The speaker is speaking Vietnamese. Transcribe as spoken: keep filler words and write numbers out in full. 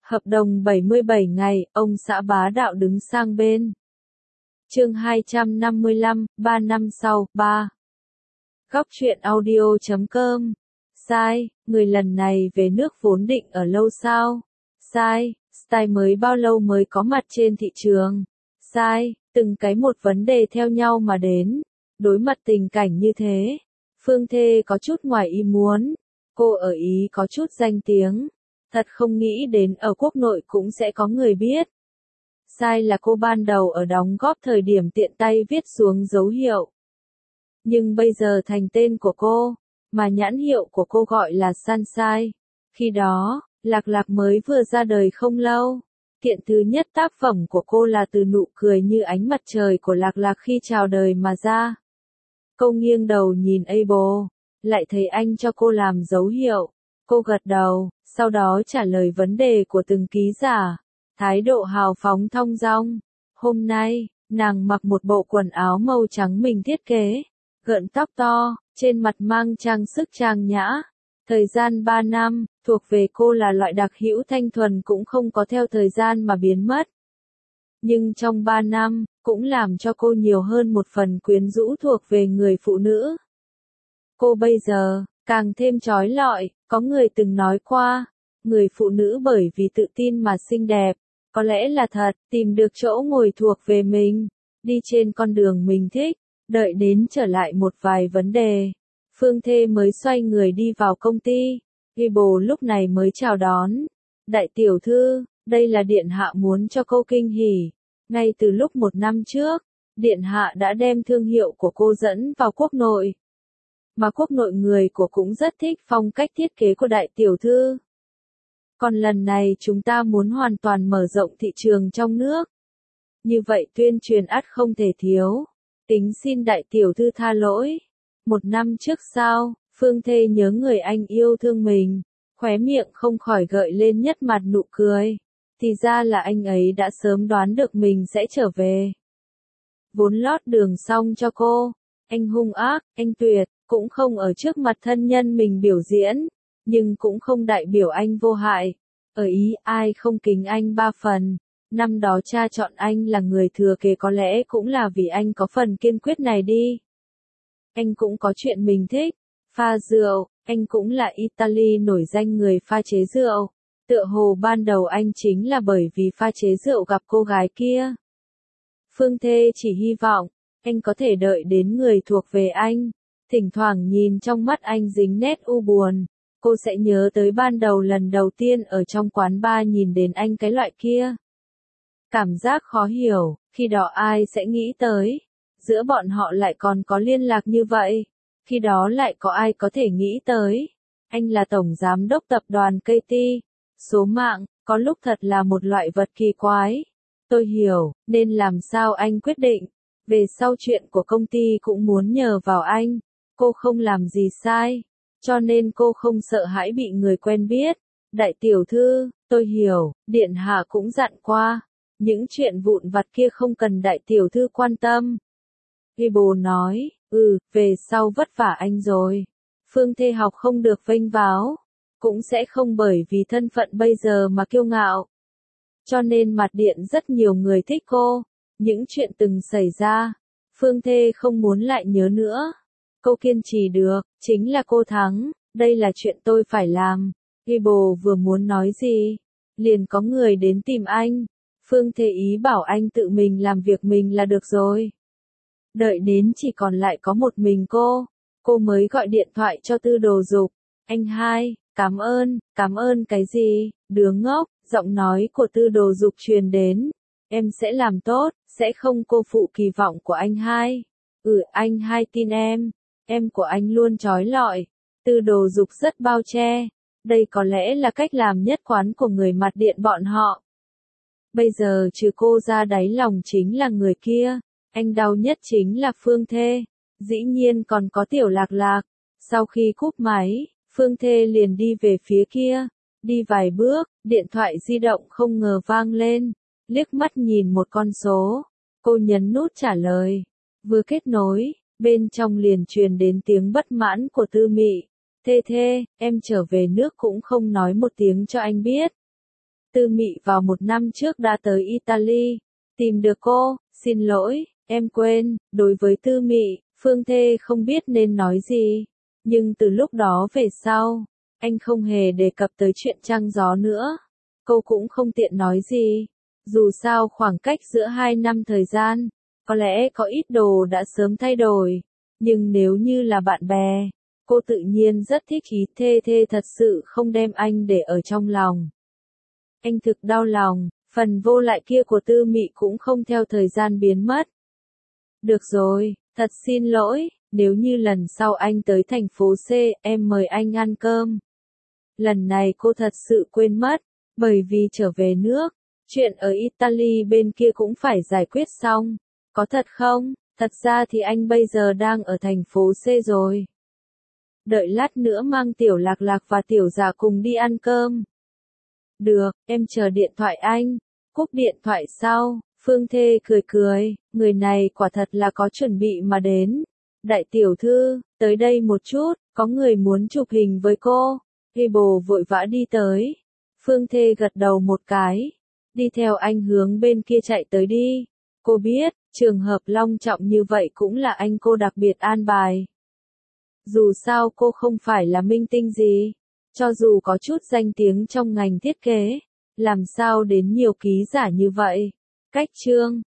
Hợp đồng bảy mươi bảy ngày, ông xã bá đạo đứng sang bên. Chương hai trăm năm mươi lăm, ba năm sau, ba. Góc truyện audio chấm com. Sai, người lần này về nước vốn định ở lâu sao? Sai, style mới bao lâu mới có mặt trên thị trường? Sai, từng cái một vấn đề theo nhau mà đến. Đối mặt tình cảnh như thế, Phương Thê có chút ngoài ý muốn. Cô ở Ý có chút danh tiếng. Thật không nghĩ đến ở quốc nội cũng sẽ có người biết. Sai là cô ban đầu ở đóng góp thời điểm tiện tay viết xuống dấu hiệu. Nhưng bây giờ thành tên của cô, mà nhãn hiệu của cô gọi là Sunshine. Khi đó, Lạc Lạc mới vừa ra đời không lâu. Kiện thứ nhất tác phẩm của cô là từ nụ cười như ánh mặt trời của Lạc Lạc khi chào đời mà ra. Cô nghiêng đầu nhìn Abel, lại thấy anh cho cô làm dấu hiệu. Cô gật đầu, sau đó trả lời vấn đề của từng ký giả. Thái độ hào phóng thong dong. Hôm nay, nàng mặc một bộ quần áo màu trắng mình thiết kế, gợn tóc to, trên mặt mang trang sức trang nhã. Thời gian ba năm, thuộc về cô là loại đặc hữu thanh thuần cũng không có theo thời gian mà biến mất. Nhưng trong ba năm, cũng làm cho cô nhiều hơn một phần quyến rũ thuộc về người phụ nữ. Cô bây giờ, càng thêm trói lọi, có người từng nói qua, người phụ nữ bởi vì tự tin mà xinh đẹp, có lẽ là thật, tìm được chỗ ngồi thuộc về mình, đi trên con đường mình thích, đợi đến trở lại một vài vấn đề. Phương Thê mới xoay người đi vào công ty, Abel lúc này mới chào đón. Đại tiểu thư, đây là điện hạ muốn cho cô kinh hỉ. Ngay từ lúc một năm trước, điện hạ đã đem thương hiệu của cô dẫn vào quốc nội. Mà quốc nội người của cũng rất thích phong cách thiết kế của đại tiểu thư. Còn lần này chúng ta muốn hoàn toàn mở rộng thị trường trong nước. Như vậy tuyên truyền ắt không thể thiếu. Tính xin đại tiểu thư tha lỗi. Một năm trước sao, Phương Thê nhớ người anh yêu thương mình, khóe miệng không khỏi gợi lên nhất mặt nụ cười. Thì ra là anh ấy đã sớm đoán được mình sẽ trở về. Vốn lót đường xong cho cô, anh hung ác, anh tuyệt, cũng không ở trước mặt thân nhân mình biểu diễn, nhưng cũng không đại biểu anh vô hại. Ở Ý ai không kính anh ba phần, năm đó cha chọn anh là người thừa kế có lẽ cũng là vì anh có phần kiên quyết này đi. Anh cũng có chuyện mình thích, pha rượu, anh cũng là Italy nổi danh người pha chế rượu. Tựa hồ ban đầu anh chính là bởi vì pha chế rượu gặp cô gái kia. Phương Thê chỉ hy vọng, anh có thể đợi đến người thuộc về anh. Thỉnh thoảng nhìn trong mắt anh dính nét u buồn, cô sẽ nhớ tới ban đầu lần đầu tiên ở trong quán bar nhìn đến anh cái loại kia. Cảm giác khó hiểu, khi đó ai sẽ nghĩ tới, giữa bọn họ lại còn có liên lạc như vậy. Khi đó lại có ai có thể nghĩ tới, anh là tổng giám đốc tập đoàn ca tê. Số mạng, có lúc thật là một loại vật kỳ quái. Tôi hiểu, nên làm sao anh quyết định. Về sau chuyện của công ty cũng muốn nhờ vào anh. Cô không làm gì sai, cho nên cô không sợ hãi bị người quen biết. Đại tiểu thư, tôi hiểu, điện hạ cũng dặn qua. Những chuyện vụn vặt kia không cần đại tiểu thư quan tâm. Abel nói, ừ, về sau vất vả anh rồi. Phương Thê học không được vênh váo. Cũng sẽ không bởi vì thân phận bây giờ mà kiêu ngạo. Cho nên mặt điện rất nhiều người thích cô. Những chuyện từng xảy ra, Phương Thê không muốn lại nhớ nữa. Cô kiên trì được, chính là cô thắng, đây là chuyện tôi phải làm. Abel vừa muốn nói gì, liền có người đến tìm anh. Phương Thê ý bảo anh tự mình làm việc mình là được rồi. Đợi đến chỉ còn lại có một mình cô, cô mới gọi điện thoại cho Tư Đồ Dục. Anh hai, cảm ơn, cảm ơn cái gì, đứa ngốc, giọng nói của Tư Đồ Dục truyền đến. Em sẽ làm tốt, sẽ không cô phụ kỳ vọng của anh hai. Ừ, anh hai tin em, em của anh luôn trói lọi. Tư Đồ Dục rất bao che. Đây có lẽ là cách làm nhất quán của người mặt điện bọn họ. Bây giờ trừ cô ra đáy lòng chính là người kia. Anh đau nhất chính là Phương Thê. Dĩ nhiên còn có Tiểu Lạc Lạc. Sau khi cúp máy, Phương Thê liền đi về phía kia. Đi vài bước, điện thoại di động không ngờ vang lên. Liếc mắt nhìn một con số. Cô nhấn nút trả lời. Vừa kết nối, bên trong liền truyền đến tiếng bất mãn của Tư Mị. Thê Thê, em trở về nước cũng không nói một tiếng cho anh biết. Tư Mị vào một năm trước đã tới Italy, tìm được cô, xin lỗi, em quên, đối với Tư Mị, Phương Thê không biết nên nói gì, nhưng từ lúc đó về sau, anh không hề đề cập tới chuyện trăng gió nữa, cô cũng không tiện nói gì, dù sao khoảng cách giữa hai năm thời gian, có lẽ có ít đồ đã sớm thay đổi, nhưng nếu như là bạn bè, cô tự nhiên rất thích ý Thê Thê thật sự không đem anh để ở trong lòng. Anh thực đau lòng, phần vô lại kia của Tư Mị cũng không theo thời gian biến mất. Được rồi, thật xin lỗi, nếu như lần sau anh tới thành phố C, em mời anh ăn cơm. Lần này cô thật sự quên mất, bởi vì trở về nước, chuyện ở Italy bên kia cũng phải giải quyết xong. Có thật không? Thật ra thì anh bây giờ đang ở thành phố C rồi. Đợi lát nữa mang Tiểu Lạc Lạc và Tiểu Dạ cùng đi ăn cơm. Được, em chờ điện thoại anh. Cúp điện thoại sau, Phương Thê cười cười, người này quả thật là có chuẩn bị mà đến. Đại tiểu thư, tới đây một chút, có người muốn chụp hình với cô. Hebo vội vã đi tới. Phương Thê gật đầu một cái, đi theo anh hướng bên kia chạy tới đi. Cô biết, trường hợp long trọng như vậy cũng là anh cô đặc biệt an bài. Dù sao cô không phải là minh tinh gì, cho dù có chút danh tiếng trong ngành thiết kế, làm sao đến nhiều ký giả như vậy. Cách chương